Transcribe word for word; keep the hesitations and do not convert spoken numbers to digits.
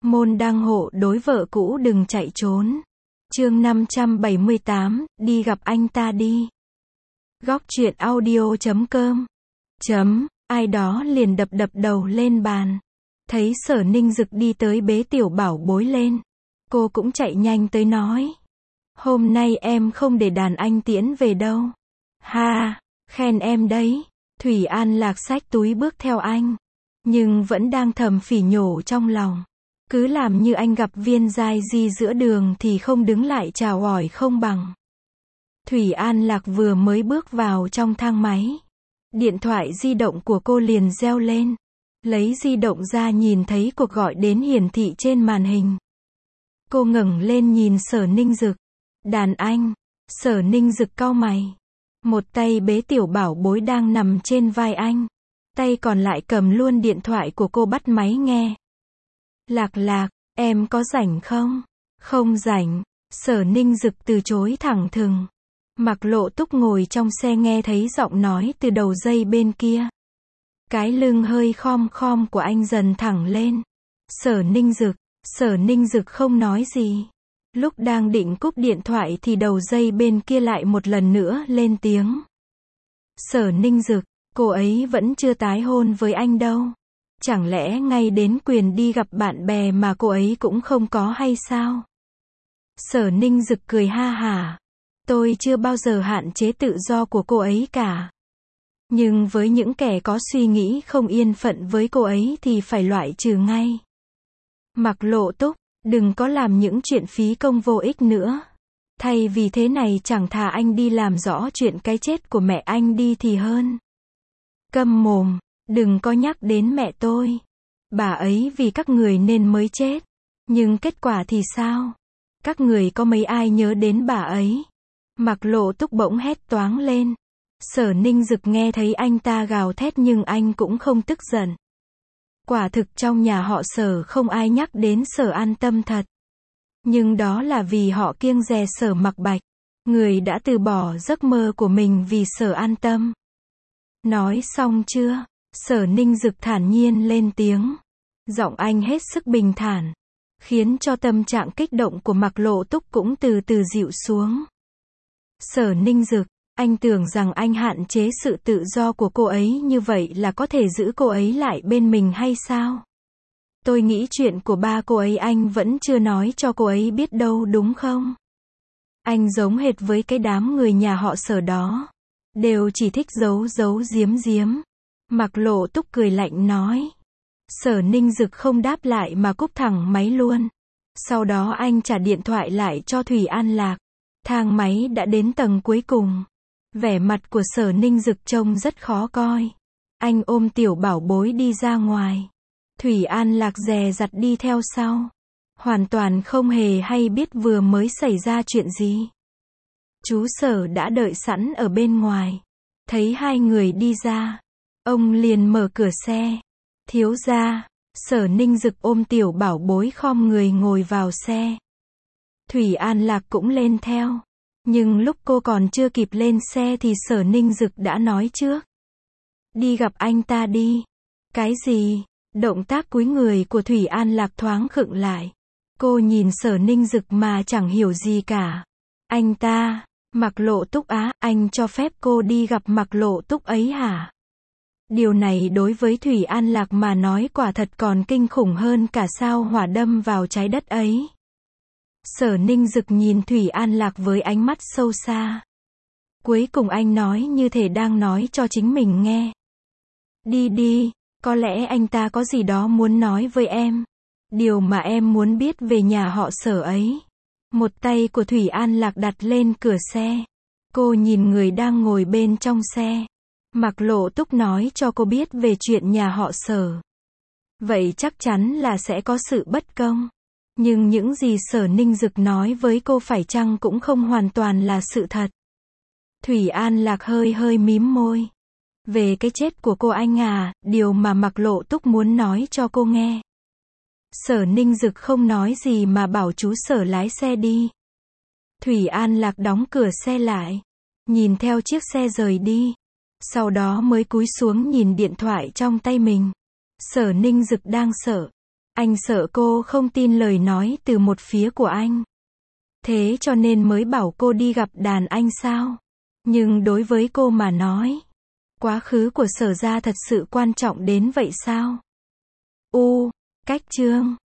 Môn đăng hộ đối vợ cũ đừng chạy trốn. Chương năm trăm bảy mươi tám, đi gặp anh ta đi. Góc truyện audio chấm com. Chấm, ai đó liền đập đập đầu lên bàn. Thấy Sở Ninh Dực đi tới bế tiểu bảo bối lên. Cô cũng chạy nhanh tới nói. Hôm nay em không để đàn anh tiễn về đâu. Ha, khen em đấy. Thủy An Lạc xách túi bước theo anh. Nhưng vẫn đang thầm phỉ nhổ trong lòng. Cứ làm như anh gặp Viên Giai Di giữa đường thì không đứng lại chào hỏi không bằng. Thủy An Lạc vừa mới bước vào trong thang máy. Điện thoại di động của cô liền reo lên. Lấy di động ra nhìn thấy cuộc gọi đến hiển thị trên màn hình. Cô ngẩng lên nhìn Sở Ninh Dực. Đàn anh. Sở Ninh Dực cau mày. Một tay bế tiểu bảo bối đang nằm trên vai anh. Tay còn lại cầm luôn điện thoại của cô bắt máy nghe. Lạc Lạc, em có rảnh không? Không rảnh. Sở Ninh Dực từ chối thẳng thừng. Mạc Lộ Túc ngồi trong xe nghe thấy giọng nói từ đầu dây bên kia. Cái lưng hơi khom khom của anh dần thẳng lên. Sở Ninh Dực. Sở Ninh Dực không nói gì. Lúc đang định cúp điện thoại thì đầu dây bên kia lại một lần nữa lên tiếng. Sở Ninh Dực, cô ấy vẫn chưa tái hôn với anh đâu. Chẳng lẽ ngay đến quyền đi gặp bạn bè mà cô ấy cũng không có hay sao? Sở Ninh Dực cười ha hả. Tôi chưa bao giờ hạn chế tự do của cô ấy cả. Nhưng với những kẻ có suy nghĩ không yên phận với cô ấy thì phải loại trừ ngay. Mạc Lộ Túc, đừng có làm những chuyện phí công vô ích nữa. Thay vì thế này chẳng thà anh đi làm rõ chuyện cái chết của mẹ anh đi thì hơn. Câm mồm, đừng có nhắc đến mẹ tôi. Bà ấy vì các người nên mới chết. Nhưng kết quả thì sao? Các người có mấy ai nhớ đến bà ấy? Mạc Lộ Túc bỗng hét toáng lên. Sở Ninh Dực nghe thấy anh ta gào thét nhưng anh cũng không tức giận. Quả thực trong nhà họ Sở không ai nhắc đến Sở An Tâm thật. Nhưng đó là vì họ kiêng dè Sở Mặc Bạch. Người đã từ bỏ giấc mơ của mình vì Sở An Tâm. Nói xong chưa? Sở Ninh Dực thản nhiên lên tiếng. Giọng anh hết sức bình thản. Khiến cho tâm trạng kích động của Mạc Lộ Túc cũng từ từ dịu xuống. Sở Ninh Dực, anh tưởng rằng anh hạn chế sự tự do của cô ấy như vậy là có thể giữ cô ấy lại bên mình hay sao? Tôi nghĩ chuyện của ba cô ấy anh vẫn chưa nói cho cô ấy biết đâu đúng không? Anh giống hệt với cái đám người nhà họ Sở đó. Đều chỉ thích giấu giấu giếm giếm. Mạc Lộ Túc cười lạnh nói. Sở Ninh Dực không đáp lại mà cúp thẳng máy luôn. Sau đó anh trả điện thoại lại cho Thủy An Lạc. Thang máy đã đến tầng cuối cùng. Vẻ mặt của Sở Ninh Dực trông rất khó coi. Anh ôm tiểu bảo bối đi ra ngoài. Thủy An Lạc dè dặt đi theo sau. Hoàn toàn không hề hay biết vừa mới xảy ra chuyện gì. Chú Sở đã đợi sẵn ở bên ngoài. Thấy hai người đi ra. Ông liền mở cửa xe. Thiếu gia. Sở Ninh Dực ôm tiểu bảo bối khom người ngồi vào xe. Thủy An Lạc cũng lên theo. Nhưng lúc cô còn chưa kịp lên xe thì Sở Ninh Dực đã nói trước. Đi gặp anh ta đi. Cái gì? Động tác cúi người của Thủy An Lạc thoáng khựng lại. Cô nhìn Sở Ninh Dực mà chẳng hiểu gì cả. Anh ta, Mạc Lộ Túc á, anh cho phép cô đi gặp Mạc Lộ Túc ấy hả? Điều này đối với Thủy An Lạc mà nói quả thật còn kinh khủng hơn cả sao hỏa đâm vào trái đất ấy. Sở Ninh Dực nhìn Thủy An Lạc với ánh mắt sâu xa. Cuối cùng anh nói như thể đang nói cho chính mình nghe. Đi đi, có lẽ anh ta có gì đó muốn nói với em. Điều mà em muốn biết về nhà họ Sở ấy. Một tay của Thủy An Lạc đặt lên cửa xe. Cô nhìn người đang ngồi bên trong xe. Mạc Lộ Túc nói cho cô biết về chuyện nhà họ Sở. Vậy chắc chắn là sẽ có sự bất công. Nhưng những gì Sở Ninh Dực nói với cô phải chăng cũng không hoàn toàn là sự thật. Thủy An Lạc hơi hơi mím môi. Về cái chết của cô anh à, điều mà Mạc Lộ Túc muốn nói cho cô nghe. Sở Ninh Dực không nói gì mà bảo chú Sở lái xe đi. Thủy An Lạc đóng cửa xe lại. Nhìn theo chiếc xe rời đi. Sau đó mới cúi xuống nhìn điện thoại trong tay mình. Sở Ninh Dực đang sợ. Anh sợ cô không tin lời nói từ một phía của anh. Thế cho nên mới bảo cô đi gặp đàn anh sao? Nhưng đối với cô mà nói, quá khứ của Sở gia thật sự quan trọng đến vậy sao? U, cách chương